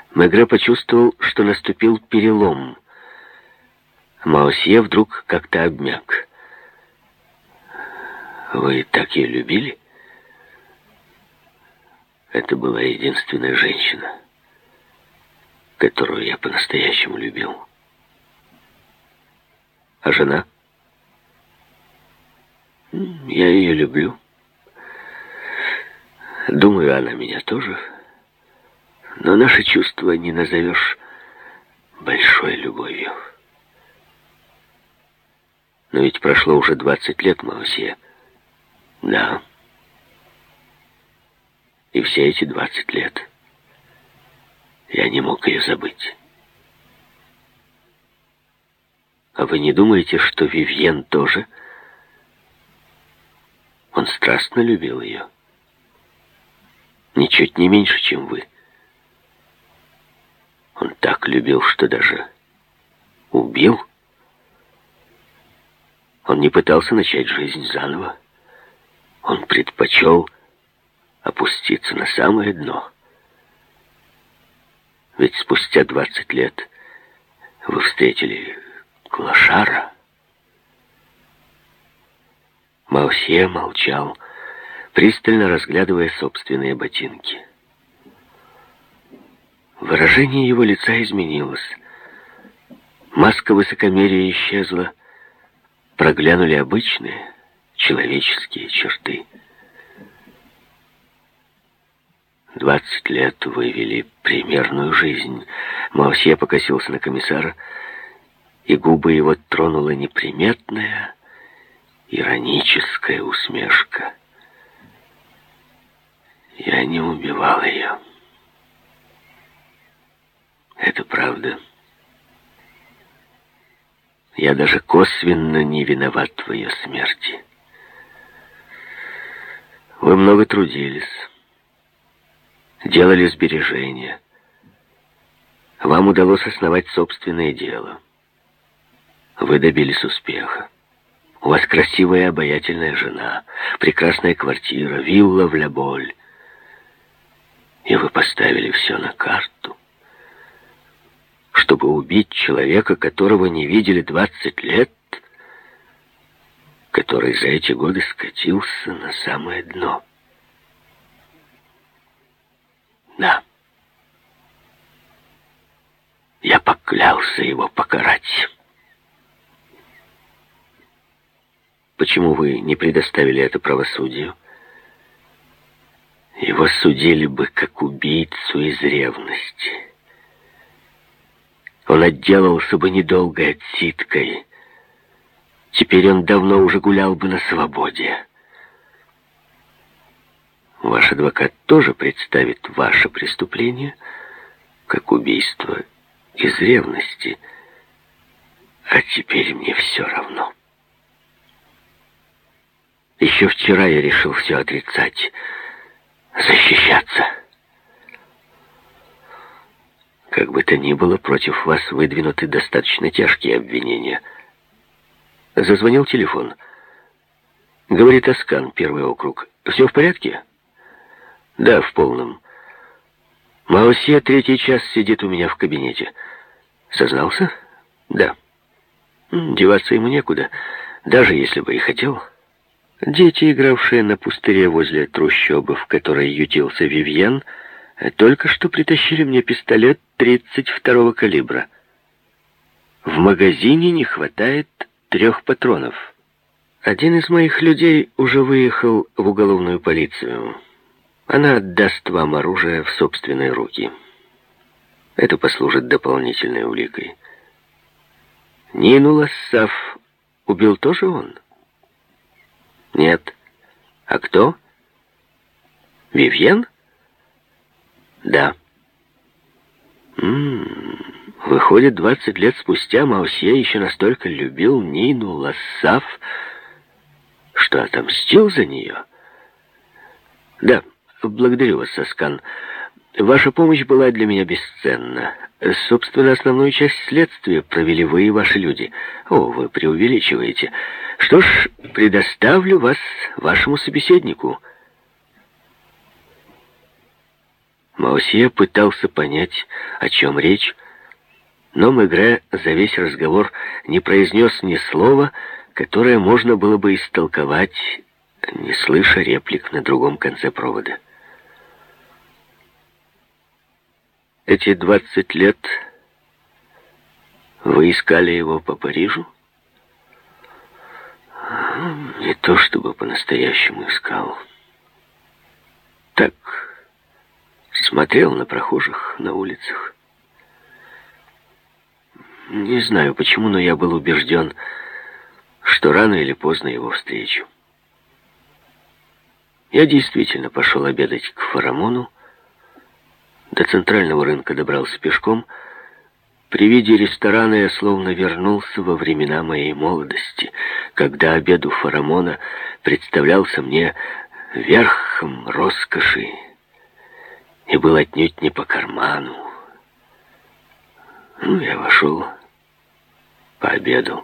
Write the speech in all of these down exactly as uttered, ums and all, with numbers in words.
Мегре почувствовал, что наступил перелом. Маосье вдруг как-то обмяк. «Вы так ее любили?» Это была единственная женщина, которую я по-настоящему любил. А жена? Я ее люблю. Думаю, она меня тоже. Но наши чувства не назовешь большой любовью. Но ведь прошло уже двадцать лет, Маосье. Да. И все эти двадцать лет я не мог ее забыть. А вы не думаете, что Вивьен тоже? Он страстно любил ее. Ничуть не меньше, чем вы. Он так любил, что даже убил. Он не пытался начать жизнь заново. Он предпочел опуститься на самое дно. Ведь спустя двадцать лет вы встретили клошара. Маосье молчал, пристально разглядывая собственные ботинки. Выражение его лица изменилось. Маска высокомерия исчезла. Проглянули обычные человеческие черты. Двадцать лет вы вели примерную жизнь. Маосье покосился на комиссара, и губы его тронула неприметная, ироническая усмешка. Я не убивал ее. Это правда. Я даже косвенно не виноват в ее смерти. Вы много трудились, делали сбережения. Вам удалось основать собственное дело. Вы добились успеха. У вас красивая и обаятельная жена, прекрасная квартира, вилла в Ля-Боль. И вы поставили все на карту, чтобы убить человека, которого не видели двадцать лет, который за эти годы скатился на самое дно. Да. Я поклялся его покарать. Почему вы не предоставили это правосудию? Его судили бы как убийцу из ревности. Он отделался бы недолгой отсидкой. Теперь он давно уже гулял бы на свободе. Ваш адвокат тоже представит ваше преступление как убийство из ревности. А теперь мне все равно. Еще вчера я решил все отрицать, защищаться. Как бы то ни было, против вас выдвинуты достаточно тяжкие обвинения. Зазвонил телефон. Говорит Аскан, первый округ. Все в порядке? Да, в полном. Маосье третий час сидит у меня в кабинете. Сознался? Да. Деваться ему некуда, даже если бы и хотел. Дети, игравшие на пустыре возле трущобы, в которой ютился Вивьен, только что притащили мне пистолет тридцать второго калибра. В магазине не хватает трех патронов. Один из моих людей уже выехал в уголовную полицию. Она отдаст вам оружие в собственные руки. Это послужит дополнительной уликой. Нину Лассаф убил тоже он? Нет. А кто? Вивьен? Да. М-м-м. Выходит, двадцать лет спустя Маосье еще настолько любил Нину Лассаф, что отомстил за нее? Да, благодарю вас, Аскан. Ваша помощь была для меня бесценна. Собственно, основную часть следствия провели вы и ваши люди. О, вы преувеличиваете. Что ж, предоставлю вас вашему собеседнику. Маусье пытался понять, о чем речь, но Мегре за весь разговор не произнес ни слова, которое можно было бы истолковать, не слыша реплик на другом конце провода. Эти двадцать лет вы искали его по Парижу? Не то чтобы по-настоящему искал. Так, смотрел на прохожих на улицах. Не знаю почему, но я был убежден, что рано или поздно его встречу. Я действительно пошел обедать к Фарамону. До центрального рынка добрался пешком. При виде ресторана я словно вернулся во времена моей молодости, когда обед у Фарамона представлялся мне верхом роскоши и был отнюдь не по карману. Ну, я вошел, пообедал.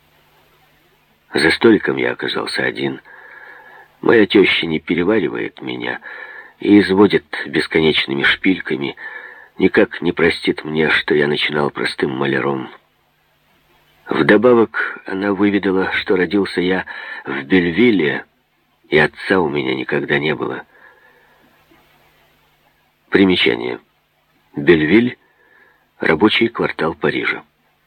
За столиком я оказался один. Моя теща не переваривает меня и изводит бесконечными шпильками, никак не простит мне, что я начинал простым маляром. Вдобавок она выведала, что родился я в Бельвилле, и отца у меня никогда не было. Примечание. Бельвиль — рабочий квартал Парижа.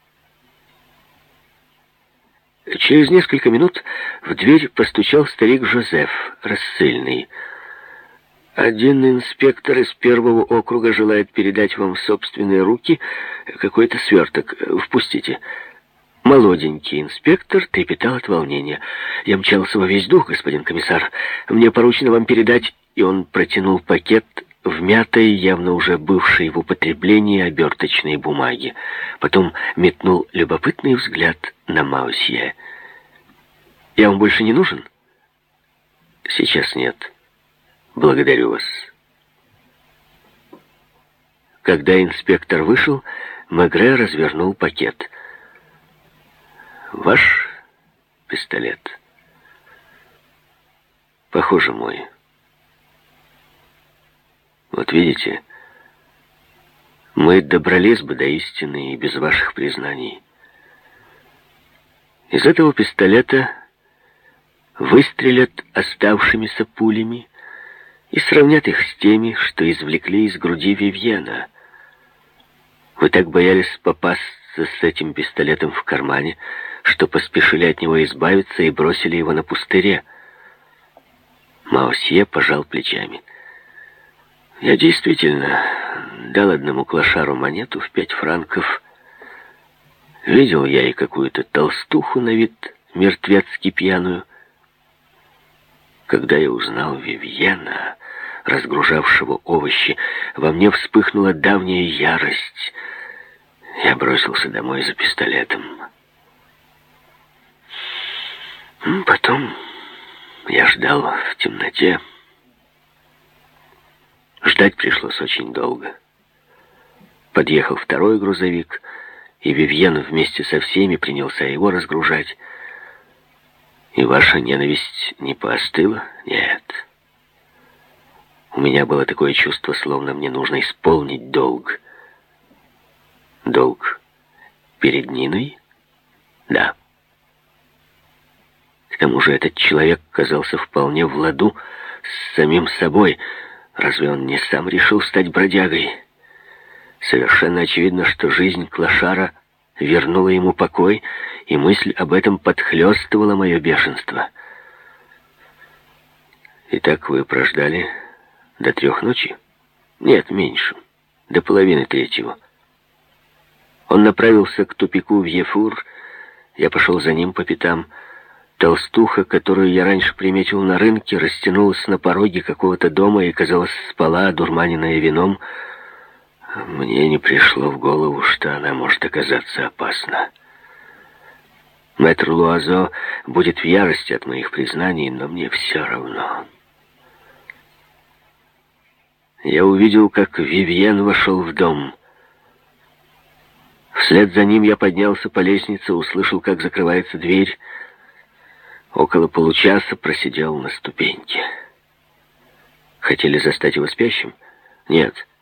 Через несколько минут в дверь постучал старик Жозеф, рассыльный. «Один инспектор из первого округа желает передать вам в собственные руки какой-то сверток. Впустите». Молоденький инспектор трепетал от волнения. «Я мчался во весь дух, господин комиссар. Мне поручено вам передать...» И он протянул пакет в мятой, явно уже бывшей в употреблении оберточной бумаги. Потом метнул любопытный взгляд на Маусье. «Я вам больше не нужен?» «Сейчас нет. Благодарю вас». Когда инспектор вышел, Мегре развернул пакет. «Ваш пистолет?» «Похоже, мой. Вот видите, мы добрались бы до истины и без ваших признаний. Из этого пистолета выстрелят оставшимися пулями и сравнят их с теми, что извлекли из груди Вивьена. Вы так боялись попасться с этим пистолетом в кармане, что поспешили от него избавиться и бросили его на пустыре». Маусье пожал плечами. «Я действительно дал одному клошару монету в пять франков. Видел я и какую-то толстуху на вид мертвецки пьяную. Когда я узнал Вивьена, разгружавшего овощи, во мне вспыхнула давняя ярость. Я бросился домой за пистолетом. Потом я ждал в темноте. Ждать пришлось очень долго. Подъехал второй грузовик, и Вивьен вместе со всеми принялся его разгружать. И ваша ненависть не поостыла? Нет. У меня было такое чувство, словно мне нужно исполнить долг. Долг перед Ниной? Да. К тому же этот человек казался вполне в ладу с самим собой. Разве он не сам решил стать бродягой? Совершенно очевидно, что жизнь клошара вернула ему покой, и мысль об этом подхлёстывала мое бешенство. Итак, вы прождали до трех ночи? Нет, меньше. До половины третьего. Он направился к тупику в Ефур. Я пошел за ним по пятам. Толстуха, которую я раньше приметил на рынке, растянулась на пороге какого-то дома и, казалось, спала, одурманенная вином. Мне не пришло в голову, что она может оказаться опасна. Мэтр Луазо будет в ярости от моих признаний, но мне все равно. Я увидел, как Вивьен вошел в дом. Вслед за ним я поднялся по лестнице, услышал, как закрывается дверь. Около получаса просидел на ступеньке. Хотели застать его спящим? Нет.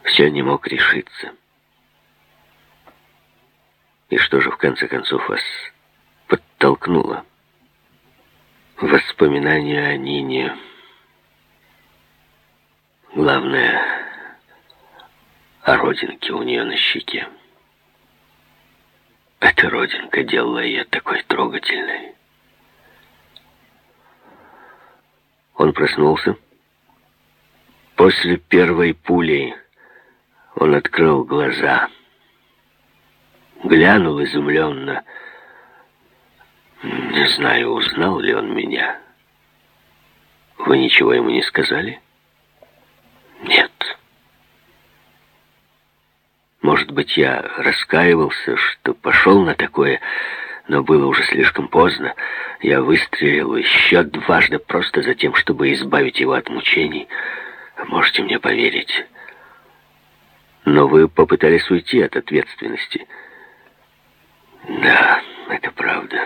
все не мог решиться. И что же в конце концов вас подтолкнуло? Воспоминания о Нине. Главное, о родинке у нее на щеке. Эта родинка делала ее такой трогательной. Он проснулся. После первой пули он открыл глаза. Глянул изумленно. Не знаю, узнал ли он меня. Вы ничего ему не сказали? Нет. Может быть, я раскаивался, что пошел на такое, но было уже слишком поздно. Я выстрелил еще дважды просто за тем, чтобы избавить его от мучений. Можете мне поверить. Но вы попытались уйти от ответственности. Да, это правда.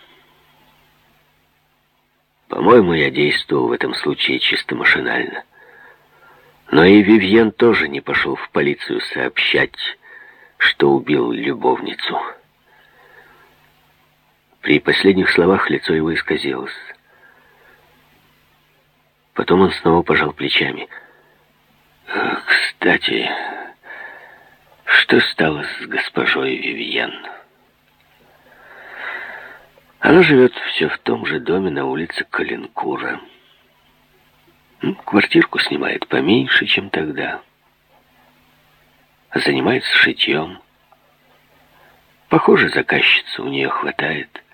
По-моему, я действовал в этом случае чисто машинально. Но и Вивьен тоже не пошел в полицию сообщать, что убил любовницу. При последних словах лицо его исказилось. Потом он снова пожал плечами. Кстати, что стало с госпожой Вивьен? Она живет все в том же доме на улице Калинкура. Квартирку снимает поменьше, чем тогда. Занимается шитьем. Похоже, заказчицы у нее хватает.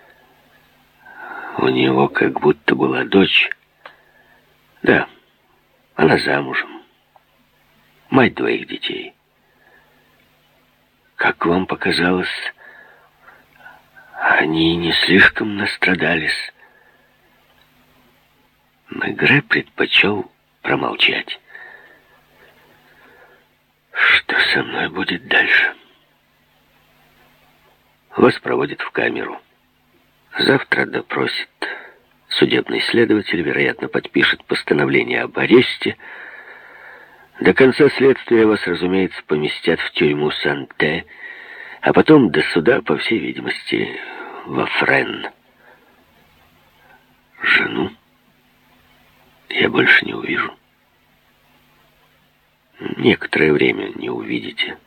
У него как будто была дочь. Да, она замужем. Мать двоих детей. Как вам показалось, они не слишком настрадались. Мегре предпочел промолчать. Что со мной будет дальше? Вас проводят в камеру. Завтра допросит. Судебный следователь, вероятно, подпишет постановление об аресте. До конца следствия вас, разумеется, поместят в тюрьму Санте, а потом до суда, по всей видимости, во Френ. Жену я больше не увижу. Некоторое время не увидите.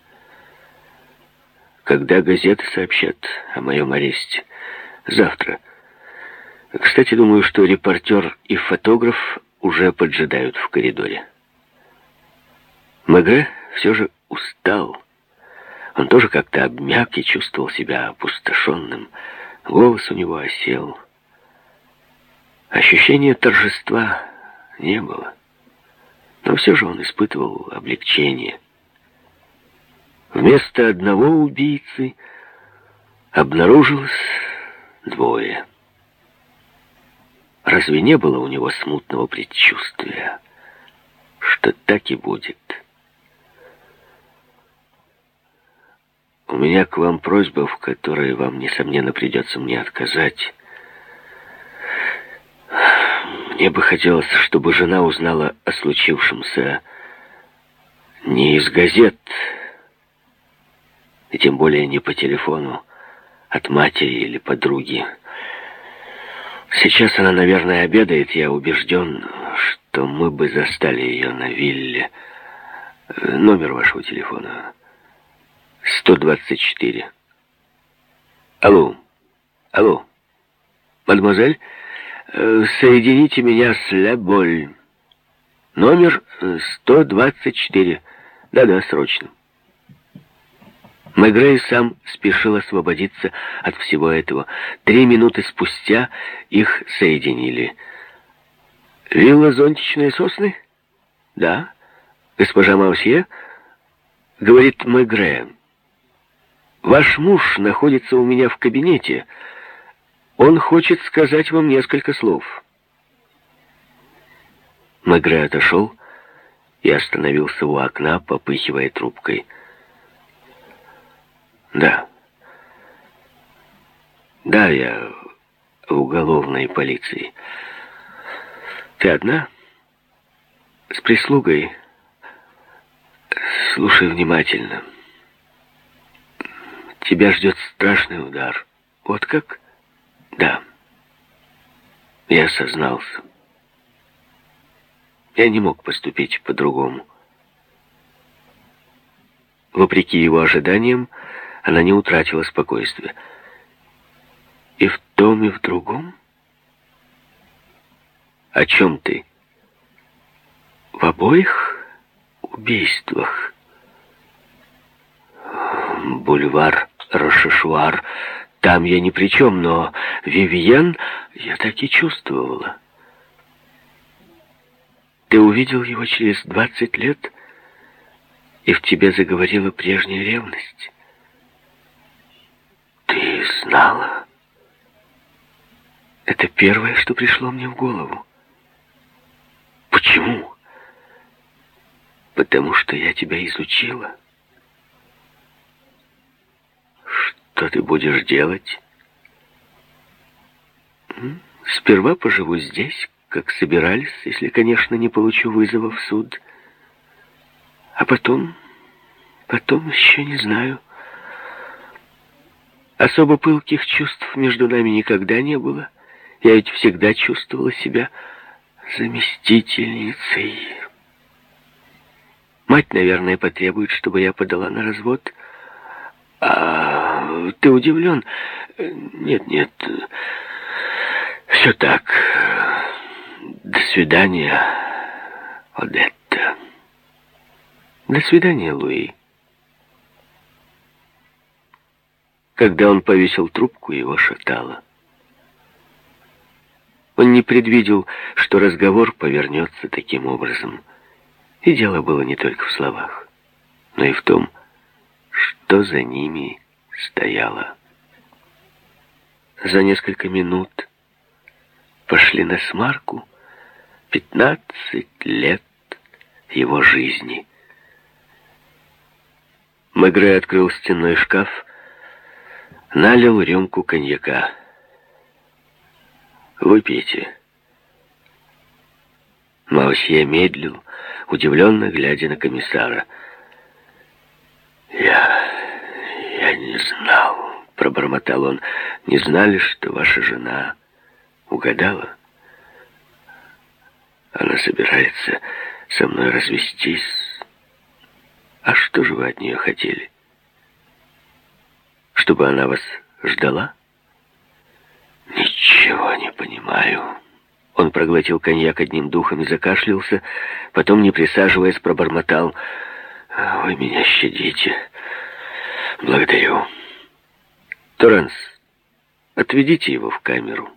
Когда газеты сообщат о моем аресте? Завтра. Кстати, думаю, что репортер и фотограф уже поджидают в коридоре. Мегре все же устал. Он тоже как-то обмяк и чувствовал себя опустошенным. Голос у него осел. Ощущения торжества не было. Но все же он испытывал облегчение. Вместо одного убийцы обнаружилось двое. Разве не было у него смутного предчувствия, что так и будет? У меня к вам просьба, в которой вам, несомненно, придется мне отказать. Мне бы хотелось, чтобы жена узнала о случившемся не из газет, и тем более не по телефону, от матери или подруги. Сейчас она, наверное, обедает. Я убежден, что мы бы застали ее на вилле. Номер вашего телефона сто двадцать четыре. Алло, алло, мадемуазель, соедините меня с Ля Боль. Номер сто двадцать четыре. Да-да, срочно. Мегре сам спешил освободиться от всего этого. Три минуты спустя их соединили. «Вилла «Зонтичные сосны»?» «Да». «Госпожа Маусье?» Говорит Мегре. «Ваш муж находится у меня в кабинете. Он хочет сказать вам несколько слов». Мегре отошел и остановился у окна, попыхивая трубкой. «Да. Да, я в уголовной полиции. Ты одна? С прислугой? Слушай внимательно. Тебя ждет страшный удар. Вот как? Да. Я осознался. Я не мог поступить по-другому. Вопреки его ожиданиям, она не утратила спокойствия. И в том, и в другом? О чем ты? В обоих убийствах. Бульвар Рошешуар. Там я ни при чем, но Вивьен я так и чувствовала. Ты увидел его через двадцать лет, и в тебе заговорила прежняя ревность. Ты знала? Это первое, что пришло мне в голову. Почему? Потому что я тебя изучила. Что ты будешь делать? Сперва поживу здесь, как собирались, если, конечно, не получу вызова в суд. А потом... Потом еще не знаю. Особо пылких чувств между нами никогда не было. Я ведь всегда чувствовала себя заместительницей. Мать, наверное, потребует, чтобы я подала на развод. А ты удивлен? Нет, нет. Все так. До свидания, Одетта. До свидания, Луи. Когда он повесил трубку, его шатало. Он не предвидел, что разговор повернется таким образом. И дело было не только в словах, но и в том, что за ними стояло. За несколько минут пошли на смарку пятнадцать лет его жизни. Мегре открыл стенной шкаф, налил рюмку коньяка. «Выпейте». Маусье медлил, удивленно глядя на комиссара. «Я... я не знал», — пробормотал он. «Не знали, что ваша жена угадала? Она собирается со мной развестись. А что же вы от нее хотели? Чтобы она вас ждала?» «Ничего не понимаю». Он проглотил коньяк одним духом и закашлялся, потом, не присаживаясь, пробормотал: «Вы меня щадите. Благодарю. Торанс, отведите его в камеру».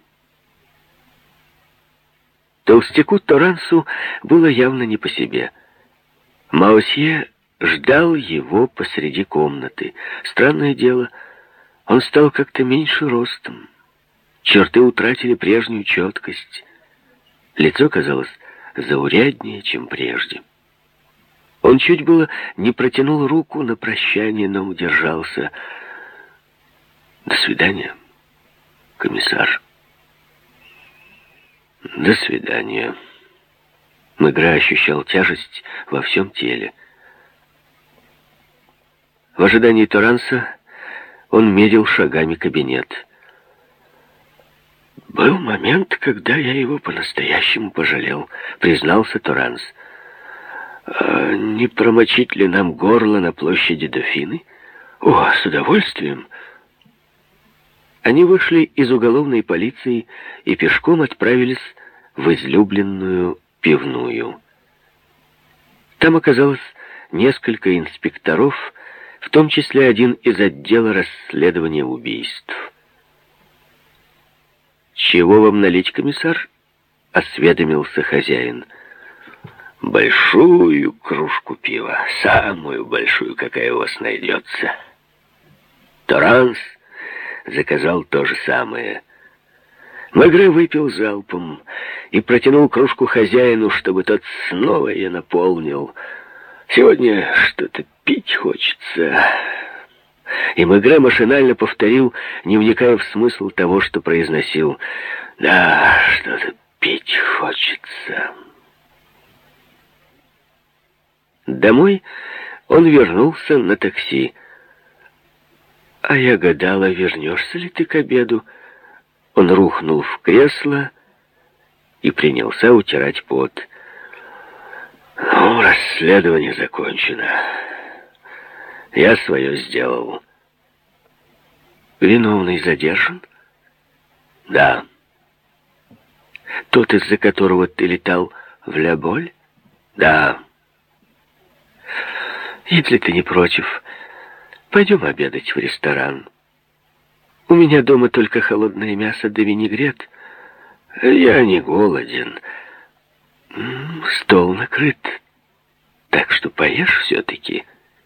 Толстяку Торансу было явно не по себе. Маусье ждал его посреди комнаты. Странное дело, он стал как-то меньше ростом. Черты утратили прежнюю четкость. Лицо казалось зауряднее, чем прежде. Он чуть было не протянул руку на прощание, но удержался. «До свидания, комиссар». «До свидания». Мегре ощущал тяжесть во всем теле. В ожидании Торанса он мерил шагами кабинет. «Был момент, когда я его по-настоящему пожалел», — признался Торанс. «А не промочить ли нам горло на площади Дофины?» «О, с удовольствием!» Они вышли из уголовной полиции и пешком отправились в излюбленную пивную. Там оказалось несколько инспекторов, в том числе один из отдела расследования убийств. «Чего вам налить, комиссар?» — осведомился хозяин. «Большую кружку пива, самую большую, какая у вас найдется». Торанс заказал то же самое. Мегре выпил залпом и протянул кружку хозяину, чтобы тот снова ее наполнил. «Сегодня что-то пить хочется». И Мегре машинально повторил, не вникая в смысл того, что произносил. «Да, что-то пить хочется». Домой Он вернулся на такси. А я гадала, вернешься ли ты к обеду. Он рухнул в кресло и принялся утирать пот. Ну, расследование закончено. Я свое сделал. Виновный задержан? Да. Тот, из-за которого ты летал в Ля-Боль? Да. Если ты не против, пойдем обедать в ресторан. У меня дома только холодное мясо да винегрет. Я не голоден. Стол накрыт, так что поешь все-таки.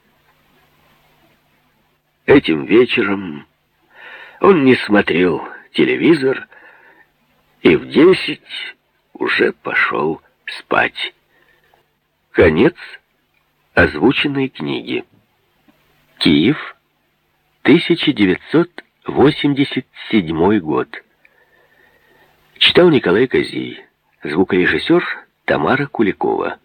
Этим вечером он не смотрел телевизор и в десять уже пошел спать. Конец озвученной книги. Киев, тысяча девятьсот восемьдесят седьмой год. Читал Николай Козий. Звукорежиссер Тамара Куликова.